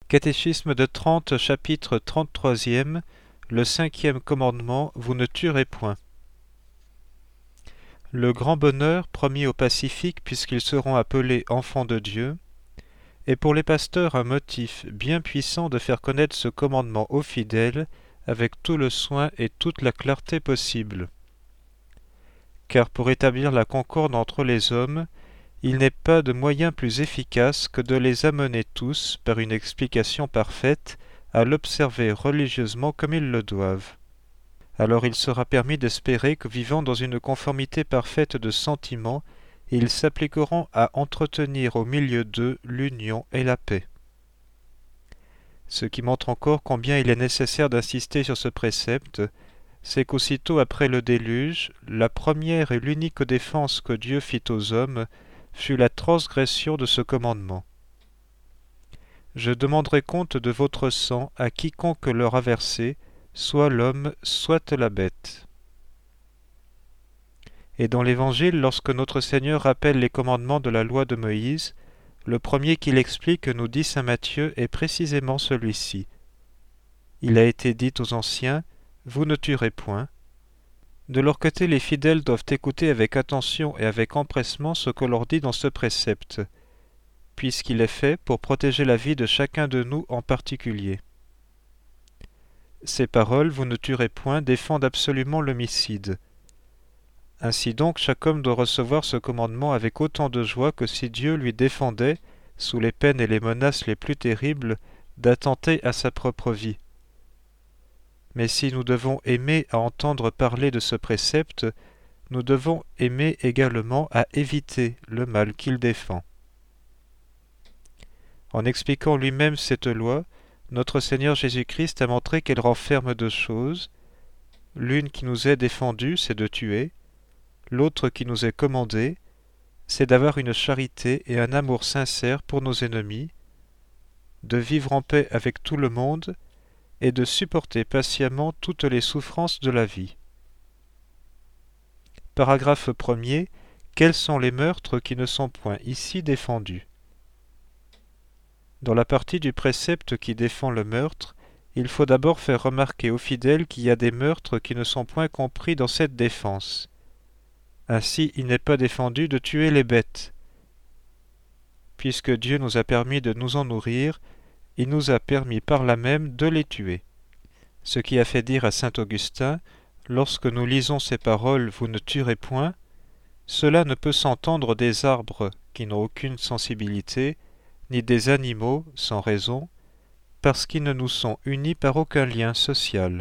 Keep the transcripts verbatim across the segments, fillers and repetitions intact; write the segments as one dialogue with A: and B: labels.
A: Catéchisme de Trente, chapitre trente-troisième, le cinquième commandement, vous ne tuerez point. Le grand bonheur promis aux pacifiques puisqu'ils seront appelés enfants de Dieu est pour les pasteurs un motif bien puissant de faire connaître ce commandement aux fidèles avec tout le soin et toute la clarté possible. Car pour établir la concorde entre les hommes, il n'est pas de moyen plus efficace que de les amener tous, par une explication parfaite, à l'observer religieusement comme ils le doivent. Alors il sera permis d'espérer que, vivant dans une conformité parfaite de sentiments, ils s'appliqueront à entretenir au milieu d'eux l'union et la paix. Ce qui montre encore combien il est nécessaire d'insister sur ce précepte, c'est qu'aussitôt après le déluge, la première et l'unique défense que Dieu fit aux hommes fut la transgression de ce commandement. Je demanderai compte de votre sang à quiconque l'aura versé, soit l'homme, soit la bête. Et dans l'Évangile, lorsque notre Seigneur rappelle les commandements de la loi de Moïse, le premier qu'il explique, nous dit saint Matthieu, est précisément celui-ci. Il a été dit aux anciens, « Vous ne tuerez point ». De leur côté, les fidèles doivent écouter avec attention et avec empressement ce que leur dit dans ce précepte, puisqu'il est fait pour protéger la vie de chacun de nous en particulier. Ces paroles, vous ne tuerez point, défendent absolument l'homicide. Ainsi donc, chaque homme doit recevoir ce commandement avec autant de joie que si Dieu lui défendait, sous les peines et les menaces les plus terribles, d'attenter à sa propre vie. Mais si nous devons aimer à entendre parler de ce précepte, nous devons aimer également à éviter le mal qu'il défend. En expliquant lui-même cette loi, notre Seigneur Jésus-Christ a montré qu'elle renferme deux choses. L'une qui nous est défendue, c'est de tuer. L'autre qui nous est commandée, c'est d'avoir une charité et un amour sincère pour nos ennemis, de vivre en paix avec tout le monde et de supporter patiemment toutes les souffrances de la vie. Paragraphe premier. Quels sont les meurtres qui ne sont point ici défendus? Dans la partie du précepte qui défend le meurtre, il faut d'abord faire remarquer aux fidèles qu'il y a des meurtres qui ne sont point compris dans cette défense. Ainsi, il n'est pas défendu de tuer les bêtes. Puisque Dieu nous a permis de nous en nourrir, il nous a permis par là même de les tuer. Ce qui a fait dire à saint Augustin, lorsque nous lisons ces paroles « Vous ne tuerez point », cela ne peut s'entendre des arbres qui n'ont aucune sensibilité, ni des animaux sans raison, parce qu'ils ne nous sont unis par aucun lien social.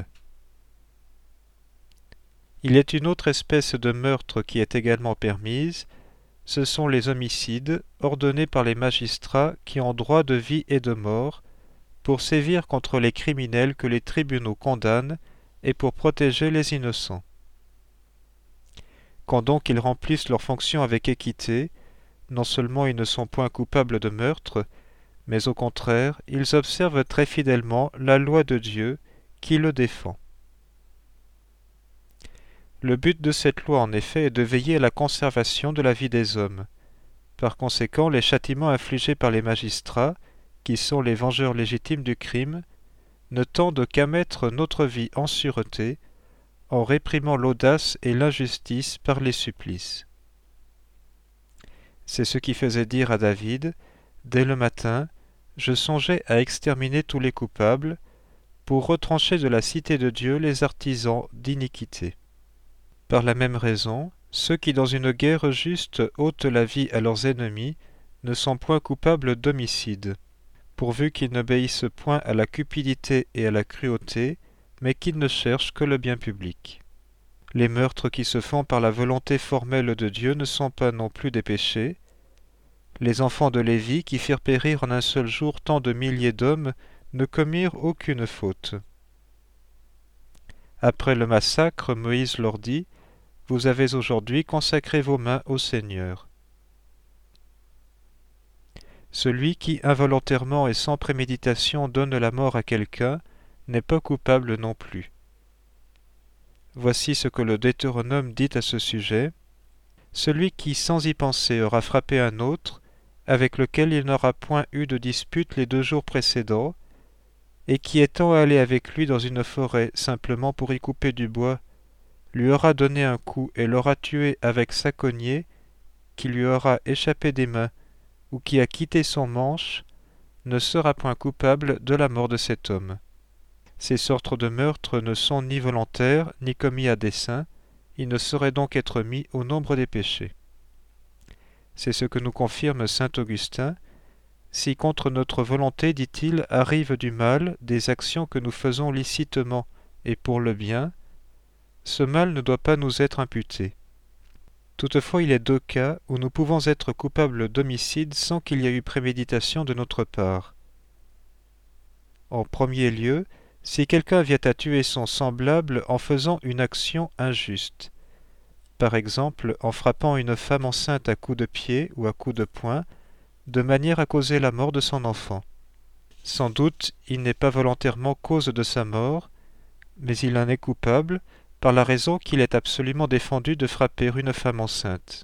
A: Il est une autre espèce de meurtre qui est également permise, ce sont les homicides ordonnés par les magistrats qui ont droit de vie et de mort, pour sévir contre les criminels que les tribunaux condamnent et pour protéger les innocents. Quand donc ils remplissent leurs fonctions avec équité, non seulement ils ne sont point coupables de meurtre, mais au contraire, ils observent très fidèlement la loi de Dieu qui le défend. Le but de cette loi, en effet, est de veiller à la conservation de la vie des hommes. Par conséquent, les châtiments infligés par les magistrats, qui sont les vengeurs légitimes du crime, ne tendent qu'à mettre notre vie en sûreté, en réprimant l'audace et l'injustice par les supplices. C'est ce qui faisait dire à David, dès le matin, je songeais à exterminer tous les coupables, pour retrancher de la cité de Dieu les artisans d'iniquité. Par la même raison, ceux qui dans une guerre juste ôtent la vie à leurs ennemis ne sont point coupables d'homicide, pourvu qu'ils n'obéissent point à la cupidité et à la cruauté, mais qu'ils ne cherchent que le bien public. Les meurtres qui se font par la volonté formelle de Dieu ne sont pas non plus des péchés. Les enfants de Lévi, qui firent périr en un seul jour tant de milliers d'hommes, ne commirent aucune faute. Après le massacre, Moïse leur dit, « Vous avez aujourd'hui consacré vos mains au Seigneur. » Celui qui, involontairement et sans préméditation, donne la mort à quelqu'un, n'est pas coupable non plus. Voici ce que le Deutéronome dit à ce sujet. Celui qui, sans y penser, aura frappé un autre, avec lequel il n'aura point eu de dispute les deux jours précédents, et qui étant allé avec lui dans une forêt simplement pour y couper du bois, lui aura donné un coup et l'aura tué avec sa cognée, qui lui aura échappé des mains, ou qui a quitté son manche, ne sera point coupable de la mort de cet homme. Ces sortes de meurtres ne sont ni volontaires, ni commis à dessein, ils ne sauraient donc être mis au nombre des péchés. C'est ce que nous confirme saint Augustin. Si contre notre volonté, dit-il, arrive du mal, des actions que nous faisons licitement et pour le bien, ce mal ne doit pas nous être imputé. Toutefois, il est deux cas où nous pouvons être coupables d'homicide sans qu'il y ait eu préméditation de notre part. En premier lieu, si quelqu'un vient à tuer son semblable en faisant une action injuste, par exemple en frappant une femme enceinte à coups de pied ou à coups de poing, de manière à causer la mort de son enfant. Sans doute, il n'est pas volontairement cause de sa mort, mais il en est coupable, par la raison qu'il est absolument défendu de frapper une femme enceinte.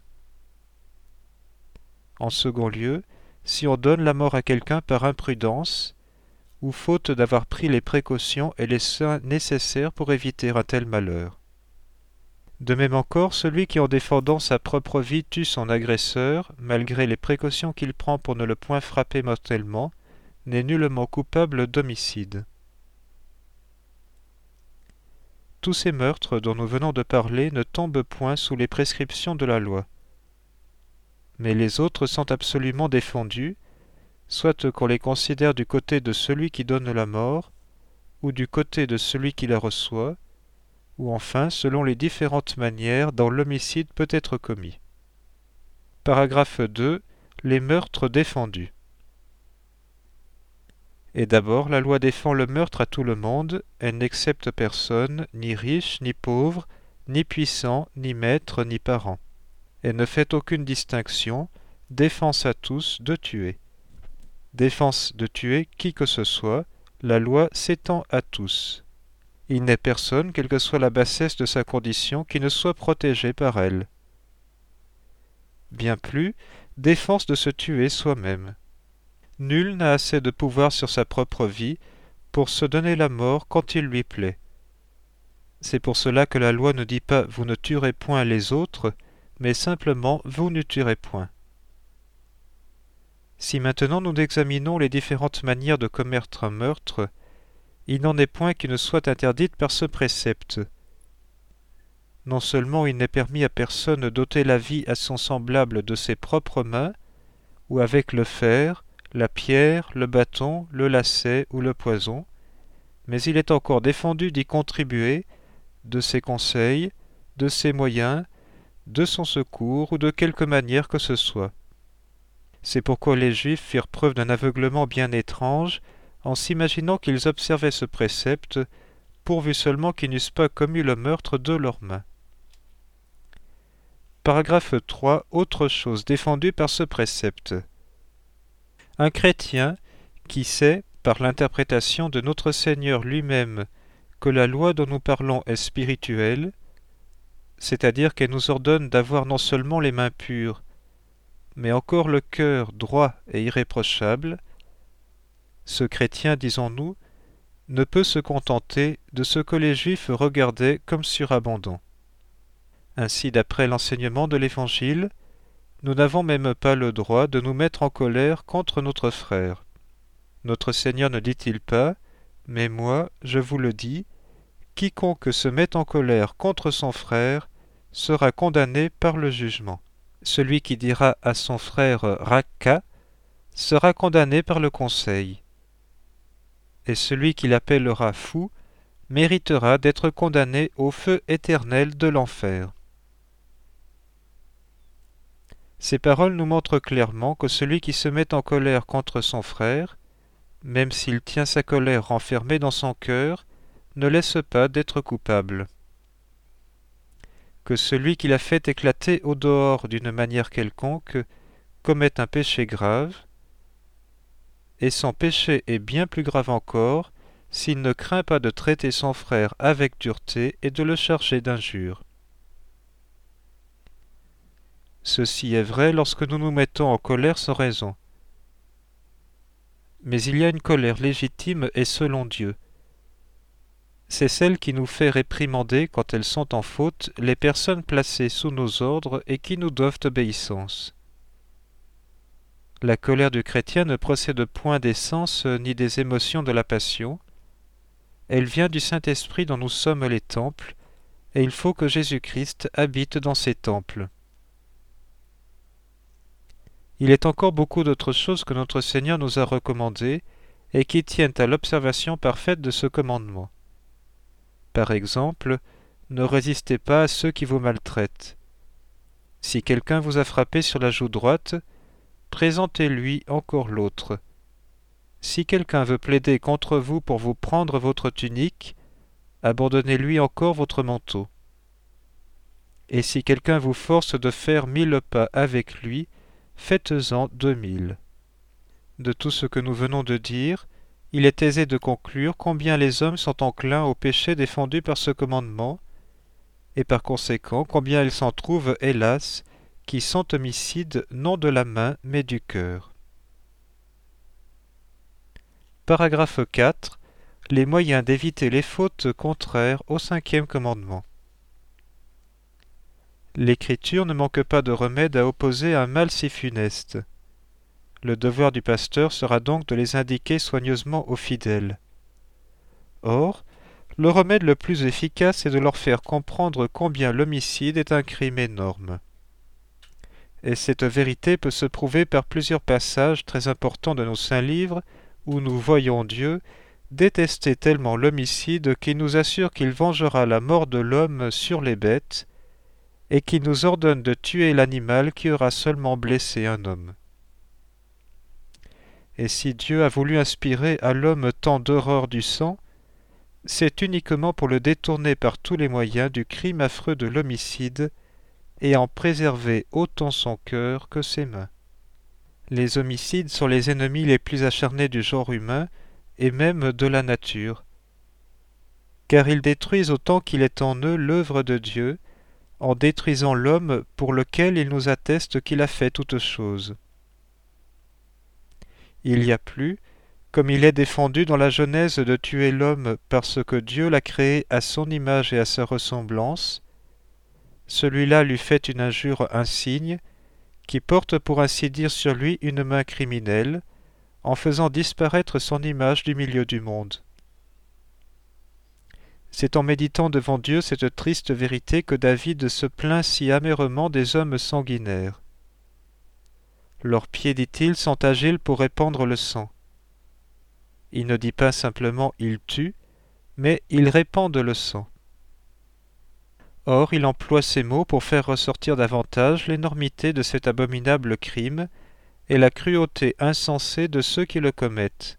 A: En second lieu, si on donne la mort à quelqu'un par imprudence, ou faute d'avoir pris les précautions et les soins nécessaires pour éviter un tel malheur. De même encore, celui qui en défendant sa propre vie tue son agresseur, malgré les précautions qu'il prend pour ne le point frapper mortellement, n'est nullement coupable d'homicide. Tous ces meurtres dont nous venons de parler ne tombent point sous les prescriptions de la loi. Mais les autres sont absolument défendus, soit qu'on les considère du côté de celui qui donne la mort, ou du côté de celui qui la reçoit, ou enfin selon les différentes manières dont l'homicide peut être commis. Paragraphe deux. Les meurtres défendus. Et d'abord, la loi défend le meurtre à tout le monde, elle n'excepte personne, ni riche, ni pauvre, ni puissant, ni maître, ni parent. Elle ne fait aucune distinction, défense à tous de tuer. Défense de tuer qui que ce soit, la loi s'étend à tous. Il n'est personne, quelle que soit la bassesse de sa condition, qui ne soit protégé par elle. Bien plus, défense de se tuer soi-même. Nul n'a assez de pouvoir sur sa propre vie pour se donner la mort quand il lui plaît. C'est pour cela que la loi ne dit pas « vous ne tuerez point les autres », mais simplement « vous ne tuerez point ». Si maintenant nous examinons les différentes manières de commettre un meurtre, il n'en est point qui ne soit interdite par ce précepte. Non seulement il n'est permis à personne d'ôter la vie à son semblable de ses propres mains, ou avec le fer, la pierre, le bâton, le lacet ou le poison, mais il est encore défendu d'y contribuer, de ses conseils, de ses moyens, de son secours ou de quelque manière que ce soit. C'est pourquoi les Juifs firent preuve d'un aveuglement bien étrange en s'imaginant qu'ils observaient ce précepte, pourvu seulement qu'ils n'eussent pas commis le meurtre de leurs mains. Paragraphe trois. Autre chose défendue par ce précepte. Un chrétien qui sait, par l'interprétation de notre Seigneur lui-même, que la loi dont nous parlons est spirituelle, c'est-à-dire qu'elle nous ordonne d'avoir non seulement les mains pures, mais encore le cœur droit et irréprochable, ce chrétien, disons-nous, ne peut se contenter de ce que les Juifs regardaient comme surabondant. Ainsi, d'après l'enseignement de l'Évangile, nous n'avons même pas le droit de nous mettre en colère contre notre frère. Notre Seigneur ne dit-il pas « Mais moi, je vous le dis, quiconque se met en colère contre son frère sera condamné par le jugement. Celui qui dira à son frère « Raka » sera condamné par le conseil. Et celui qui l'appellera fou méritera d'être condamné au feu éternel de l'enfer. » Ces paroles nous montrent clairement que celui qui se met en colère contre son frère, même s'il tient sa colère renfermée dans son cœur, ne laisse pas d'être coupable. Que celui qui l'a fait éclater au dehors d'une manière quelconque commet un péché grave, et son péché est bien plus grave encore s'il ne craint pas de traiter son frère avec dureté et de le charger d'injures. Ceci est vrai lorsque nous nous mettons en colère sans raison. Mais il y a une colère légitime et selon Dieu. C'est celle qui nous fait réprimander, quand elles sont en faute, les personnes placées sous nos ordres et qui nous doivent obéissance. La colère du chrétien ne procède point des sens ni des émotions de la passion. Elle vient du Saint-Esprit dont nous sommes les temples, et il faut que Jésus-Christ habite dans ces temples. Il est encore beaucoup d'autres choses que notre Seigneur nous a recommandées et qui tiennent à l'observation parfaite de ce commandement. Par exemple, ne résistez pas à ceux qui vous maltraitent. Si quelqu'un vous a frappé sur la joue droite, présentez-lui encore l'autre. Si quelqu'un veut plaider contre vous pour vous prendre votre tunique, abandonnez-lui encore votre manteau. Et si quelqu'un vous force de faire mille pas avec lui, faites-en deux mille. De tout ce que nous venons de dire, il est aisé de conclure combien les hommes sont enclins au péché défendu par ce commandement, et par conséquent combien ils s'en trouvent, hélas, qui sont homicides non de la main mais du cœur. Paragraphe quatre. Les moyens d'éviter les fautes contraires au cinquième commandement. L'Écriture ne manque pas de remède à opposer un mal si funeste. Le devoir du pasteur sera donc de les indiquer soigneusement aux fidèles. Or, le remède le plus efficace est de leur faire comprendre combien l'homicide est un crime énorme. Et cette vérité peut se prouver par plusieurs passages très importants de nos saints livres, où nous voyons Dieu détester tellement l'homicide qu'il nous assure qu'il vengera la mort de l'homme sur les bêtes, et qu'il nous ordonne de tuer l'animal qui aura seulement blessé un homme. Et si Dieu a voulu inspirer à l'homme tant d'horreur du sang, c'est uniquement pour le détourner par tous les moyens du crime affreux de l'homicide et en préserver autant son cœur que ses mains. Les homicides sont les ennemis les plus acharnés du genre humain et même de la nature, car ils détruisent autant qu'il est en eux l'œuvre de Dieu, en détruisant l'homme pour lequel il nous atteste qu'il a fait toutes choses. Il y a plus, comme il est défendu dans la Genèse de tuer l'homme parce que Dieu l'a créé à son image et à sa ressemblance, celui-là lui fait une injure insigne, qui porte pour ainsi dire sur lui une main criminelle, en faisant disparaître son image du milieu du monde. C'est en méditant devant Dieu cette triste vérité que David se plaint si amèrement des hommes sanguinaires. Leurs pieds, dit-il, sont agiles pour répandre le sang. Il ne dit pas simplement « ils tuent », mais « ils répandent le sang ». Or, il emploie ces mots pour faire ressortir davantage l'énormité de cet abominable crime et la cruauté insensée de ceux qui le commettent.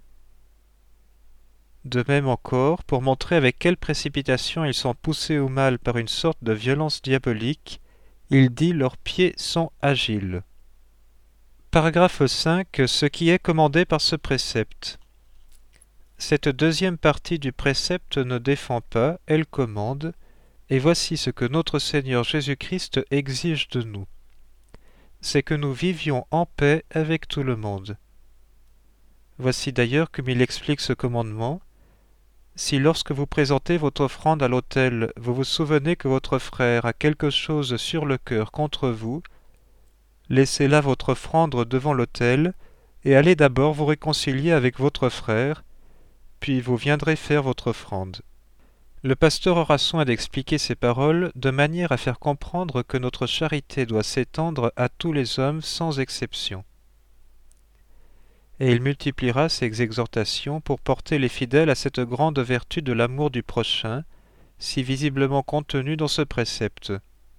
A: De même encore, pour montrer avec quelle précipitation ils sont poussés au mal par une sorte de violence diabolique, il dit « leurs pieds sont agiles ». Paragraphe cinq. Ce qui est commandé par ce précepte. Cette deuxième partie du précepte ne défend pas, elle commande, et voici ce que notre Seigneur Jésus-Christ exige de nous. C'est que nous vivions en paix avec tout le monde. Voici d'ailleurs comme il explique ce commandement. Si lorsque vous présentez votre offrande à l'autel, vous vous souvenez que votre frère a quelque chose sur le cœur contre vous, laissez là votre offrande devant l'autel, et allez d'abord vous réconcilier avec votre frère, puis vous viendrez faire votre offrande. Le pasteur aura soin d'expliquer ces paroles de manière à faire comprendre que notre charité doit s'étendre à tous les hommes sans exception. Et il multipliera ces exhortations pour porter les fidèles à cette grande vertu de l'amour du prochain, si visiblement contenue dans ce précepte.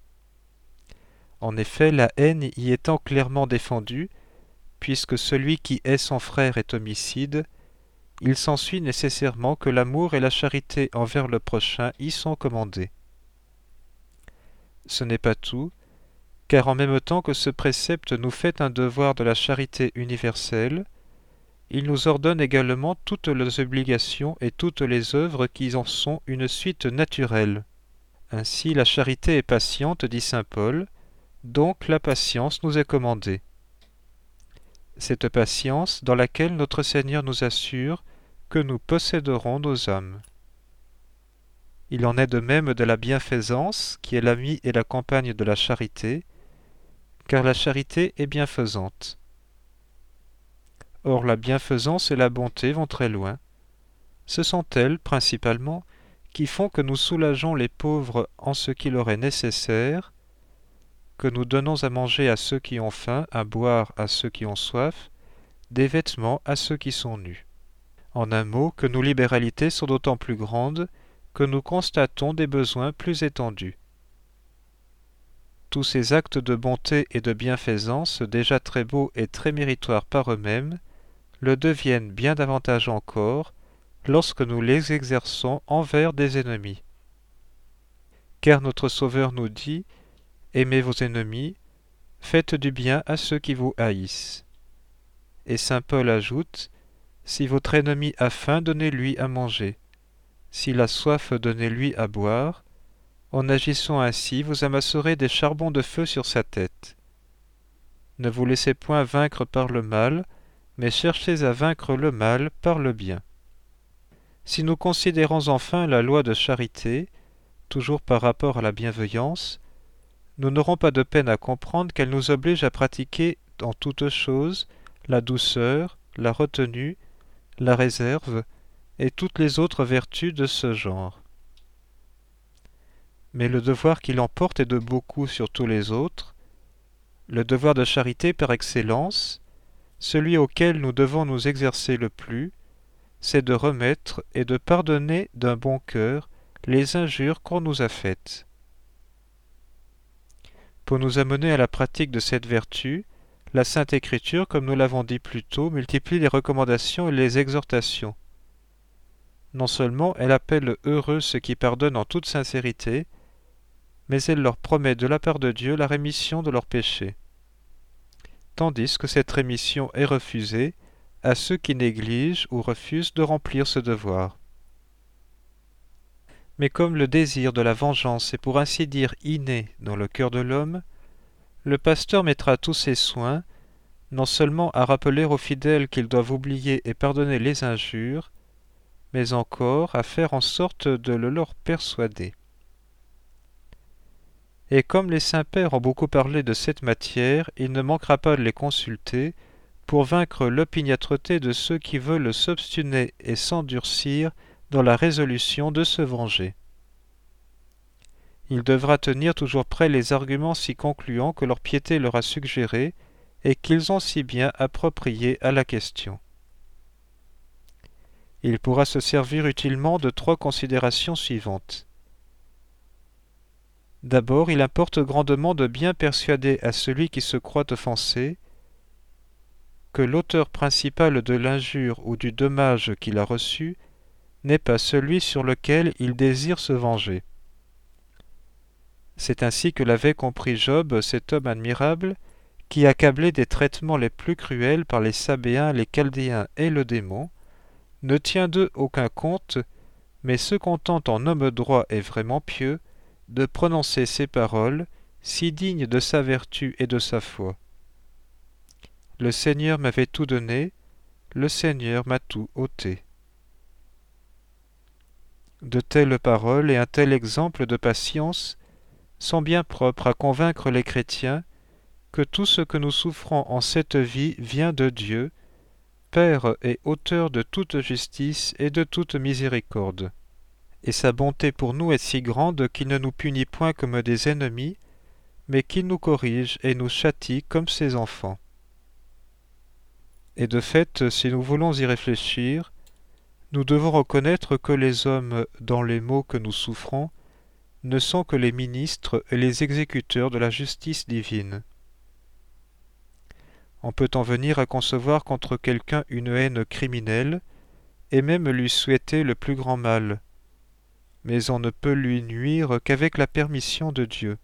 A: En effet, la haine y étant clairement défendue, puisque celui qui hait son frère est homicide, il s'ensuit nécessairement que l'amour et la charité envers le prochain y sont commandés. Ce n'est pas tout, car en même temps que ce précepte nous fait un devoir de la charité universelle, il nous ordonne également toutes les obligations et toutes les œuvres qui en sont une suite naturelle. Ainsi la charité est patiente, dit saint Paul, Donc la patience nous est commandée. Cette patience dans laquelle notre Seigneur nous assure que nous posséderons nos âmes. Il en est de même de la bienfaisance, qui est l'amie et la compagne de la charité, car la charité est bienfaisante. Or la bienfaisance et la bonté vont très loin. Ce sont elles, principalement, qui font que nous soulageons les pauvres en ce qui leur est nécessaire, que nous donnons à manger à ceux qui ont faim, à boire à ceux qui ont soif, des vêtements à ceux qui sont nus. En un mot, que nos libéralités sont d'autant plus grandes que nous constatons des besoins plus étendus. Tous ces actes de bonté et de bienfaisance, déjà très beaux et très méritoires par eux-mêmes, le deviennent bien davantage encore lorsque nous les exerçons envers des ennemis. Car notre Sauveur nous dit « Aimez vos ennemis, faites du bien à ceux qui vous haïssent. » Et saint Paul ajoute « Si votre ennemi a faim, donnez-lui à manger. S'il a soif, donnez-lui à boire. En agissant ainsi, vous amasserez des charbons de feu sur sa tête. Ne vous laissez point vaincre par le mal, mais cherchez à vaincre le mal par le bien. » Si nous considérons enfin la loi de charité, toujours par rapport à la bienveillance, nous n'aurons pas de peine à comprendre qu'elle nous oblige à pratiquer en toutes choses la douceur, la retenue, la réserve et toutes les autres vertus de ce genre. Mais le devoir qui l'emporte est de beaucoup sur tous les autres, le devoir de charité par excellence, celui auquel nous devons nous exercer le plus, c'est de remettre et de pardonner d'un bon cœur les injures qu'on nous a faites. Pour nous amener à la pratique de cette vertu, la Sainte Écriture, comme nous l'avons dit plus tôt, multiplie les recommandations et les exhortations. Non seulement elle appelle heureux ceux qui pardonnent en toute sincérité, mais elle leur promet de la part de Dieu la rémission de leurs péchés. Tandis que cette rémission est refusée à ceux qui négligent ou refusent de remplir ce devoir. Mais comme le désir de la vengeance est pour ainsi dire inné dans le cœur de l'homme, le pasteur mettra tous ses soins, non seulement à rappeler aux fidèles qu'ils doivent oublier et pardonner les injures, mais encore à faire en sorte de le leur persuader. Et comme les saints-pères ont beaucoup parlé de cette matière, il ne manquera pas de les consulter pour vaincre l'opiniâtreté de ceux qui veulent s'obstiner et s'endurcir dans la résolution de se venger. Il devra tenir toujours prêts les arguments si concluants que leur piété leur a suggérés et qu'ils ont si bien appropriés à la question. Il pourra se servir utilement de trois considérations suivantes. D'abord, il importe grandement de bien persuader à celui qui se croit offensé que l'auteur principal de l'injure ou du dommage qu'il a reçu n'est pas celui sur lequel il désire se venger. C'est ainsi que l'avait compris Job, cet homme admirable, qui, accablé des traitements les plus cruels par les Sabéens, les Chaldéens et le démon, ne tient d'eux aucun compte, mais se contente en homme droit et vraiment pieux de prononcer ces paroles, si dignes de sa vertu et de sa foi. Le Seigneur m'avait tout donné, le Seigneur m'a tout ôté. De telles paroles et un tel exemple de patience sont bien propres à convaincre les chrétiens que tout ce que nous souffrons en cette vie vient de Dieu, Père et auteur de toute justice et de toute miséricorde. Et sa bonté pour nous est si grande qu'il ne nous punit point comme des ennemis, mais qu'il nous corrige et nous châtie comme ses enfants. Et de fait, si nous voulons y réfléchir, nous devons reconnaître que les hommes, dans les maux que nous souffrons, ne sont que les ministres et les exécuteurs de la justice divine. On peut en venir à concevoir contre quelqu'un une haine criminelle, et même lui souhaiter le plus grand mal, mais on ne peut lui nuire qu'avec la permission de Dieu.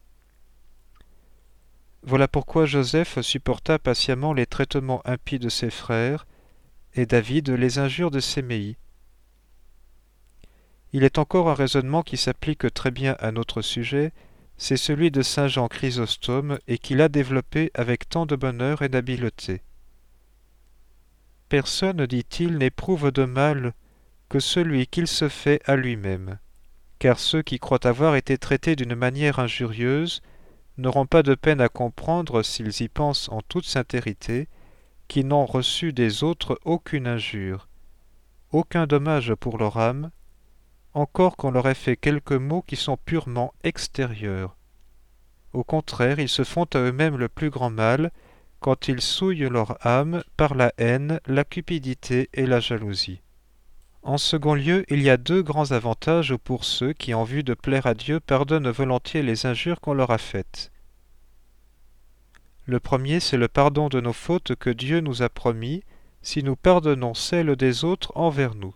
A: Voilà pourquoi Joseph supporta patiemment les traitements impies de ses frères, et David les injures de Séméi. Il est encore un raisonnement qui s'applique très bien à notre sujet, c'est celui de saint Jean Chrysostome et qu'il a développé avec tant de bonheur et d'habileté. Personne, dit-il, n'éprouve de mal que celui qu'il se fait à lui-même, car ceux qui croient avoir été traités d'une manière injurieuse n'auront pas de peine à comprendre, s'ils y pensent en toute sincérité, qu'ils n'ont reçu des autres aucune injure, aucun dommage pour leur âme, encore qu'on leur ait fait quelques maux qui sont purement extérieurs. Au contraire, ils se font à eux-mêmes le plus grand mal quand ils souillent leur âme par la haine, la cupidité et la jalousie. En second lieu, il y a deux grands avantages pour ceux qui, en vue de plaire à Dieu, pardonnent volontiers les injures qu'on leur a faites. Le premier, c'est le pardon de nos fautes que Dieu nous a promis si nous pardonnons celles des autres envers nous.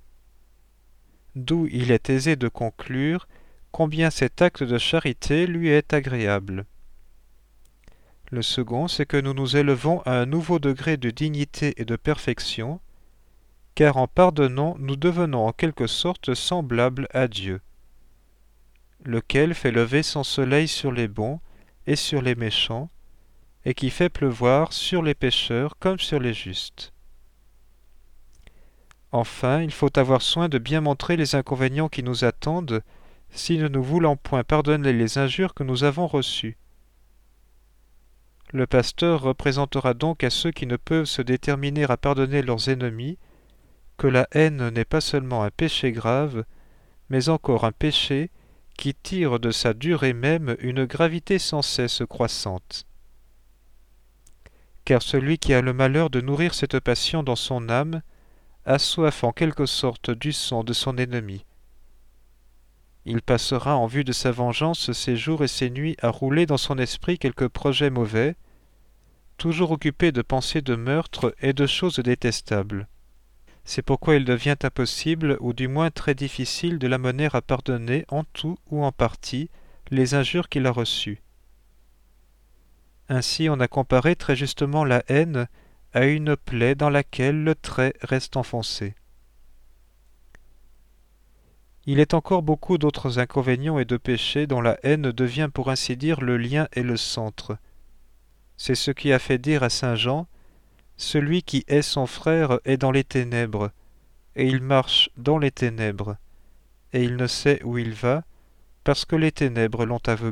A: D'où il est aisé de conclure combien cet acte de charité lui est agréable. Le second, c'est que nous nous élevons à un nouveau degré de dignité et de perfection, car en pardonnant, nous devenons en quelque sorte semblables à Dieu, lequel fait lever son soleil sur les bons et sur les méchants, et qui fait pleuvoir sur les pécheurs comme sur les justes. Enfin, il faut avoir soin de bien montrer les inconvénients qui nous attendent si nous ne voulons point pardonner les injures que nous avons reçues. Le pasteur représentera donc à ceux qui ne peuvent se déterminer à pardonner leurs ennemis que la haine n'est pas seulement un péché grave, mais encore un péché qui tire de sa durée même une gravité sans cesse croissante. Car celui qui a le malheur de nourrir cette passion dans son âme a soif en quelque sorte du sang de son ennemi. Il passera en vue de sa vengeance ses jours et ses nuits à rouler dans son esprit quelques projets mauvais, toujours occupé de pensées de meurtre et de choses détestables. C'est pourquoi il devient impossible, ou du moins très difficile, de l'amener à pardonner en tout ou en partie les injures qu'il a reçues. Ainsi on a comparé très justement la haine à une plaie dans laquelle le trait reste enfoncé. Il est encore beaucoup d'autres inconvénients et de péchés dont la haine devient pour ainsi dire le lien et le centre. C'est ce qui a fait dire à saint Jean « Celui qui hait son frère est dans les ténèbres, et il marche dans les ténèbres, et il ne sait où il va, parce que les ténèbres l'ont aveuglé. »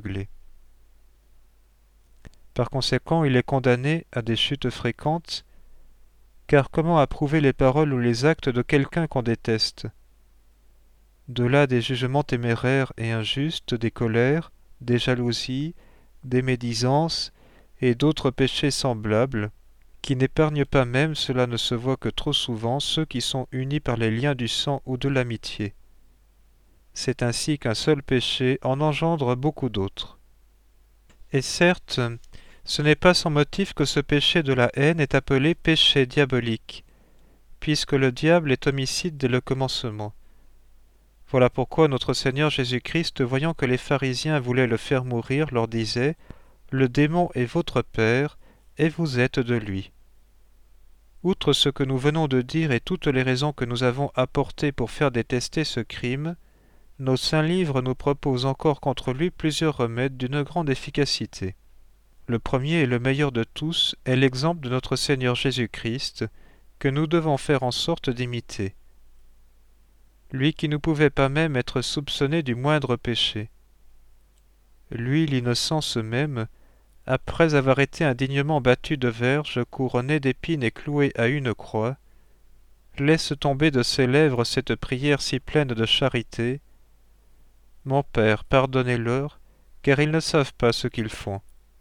A: Par conséquent, il est condamné à des chutes fréquentes, car comment approuver les paroles ou les actes de quelqu'un qu'on déteste ? De là des jugements téméraires et injustes, des colères, des jalousies, des médisances et d'autres péchés semblables, qui n'épargnent pas même, cela ne se voit que trop souvent, ceux qui sont unis par les liens du sang ou de l'amitié. C'est ainsi qu'un seul péché en engendre beaucoup d'autres. Et certes, ce n'est pas sans motif que ce péché de la haine est appelé péché diabolique, puisque le diable est homicide dès le commencement. Voilà pourquoi notre Seigneur Jésus-Christ, voyant que les pharisiens voulaient le faire mourir, leur disait « Le démon est votre père, et vous êtes de lui. » Outre ce que nous venons de dire et toutes les raisons que nous avons apportées pour faire détester ce crime, nos saints livres nous proposent encore contre lui plusieurs remèdes d'une grande efficacité. Le premier et le meilleur de tous est l'exemple de notre Seigneur Jésus-Christ, que nous devons faire en sorte d'imiter. Lui qui ne pouvait pas même être soupçonné du moindre péché. Lui, l'innocence même, après avoir été indignement battu de verges, couronné d'épines et cloué à une croix, laisse tomber de ses lèvres cette prière si pleine de charité. « Mon Père, pardonnez-leur, car ils ne savent pas ce qu'ils font. »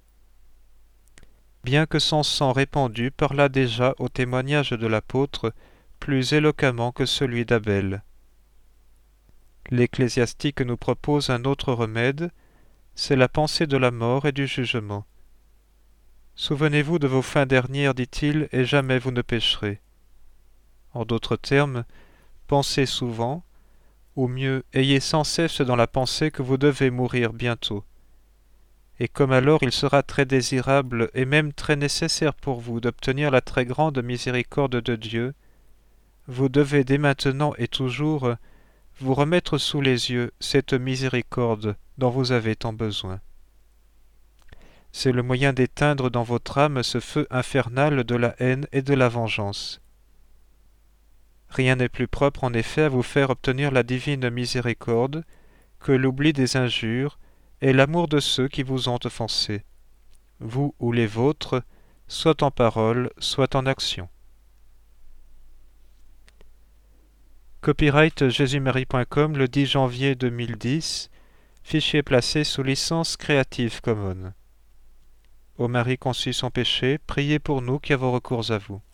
A: Bien que son sang répandu parlât déjà au témoignage de l'apôtre plus éloquemment que celui d'Abel. L'Ecclésiastique nous propose un autre remède, c'est la pensée de la mort et du jugement. Souvenez-vous de vos fins dernières, dit-il, et jamais vous ne pécherez. En d'autres termes, pensez souvent, ou mieux, ayez sans cesse dans la pensée que vous devez mourir bientôt. Et comme alors il sera très désirable et même très nécessaire pour vous d'obtenir la très grande miséricorde de Dieu, vous devez dès maintenant et toujours vous remettre sous les yeux cette miséricorde dont vous avez tant besoin. C'est le moyen d'éteindre dans votre âme ce feu infernal de la haine et de la vengeance. Rien n'est plus propre en effet à vous faire obtenir la divine miséricorde que l'oubli des injures et l'amour de ceux qui vous ont offensés, vous ou les vôtres, soit en parole, soit en action. Copyright jésus marie point com le dix janvier deux mille dix, fichier placé sous licence Creative Commons. Ô Marie conçue sans péché, priez pour nous qui avons recours à vous.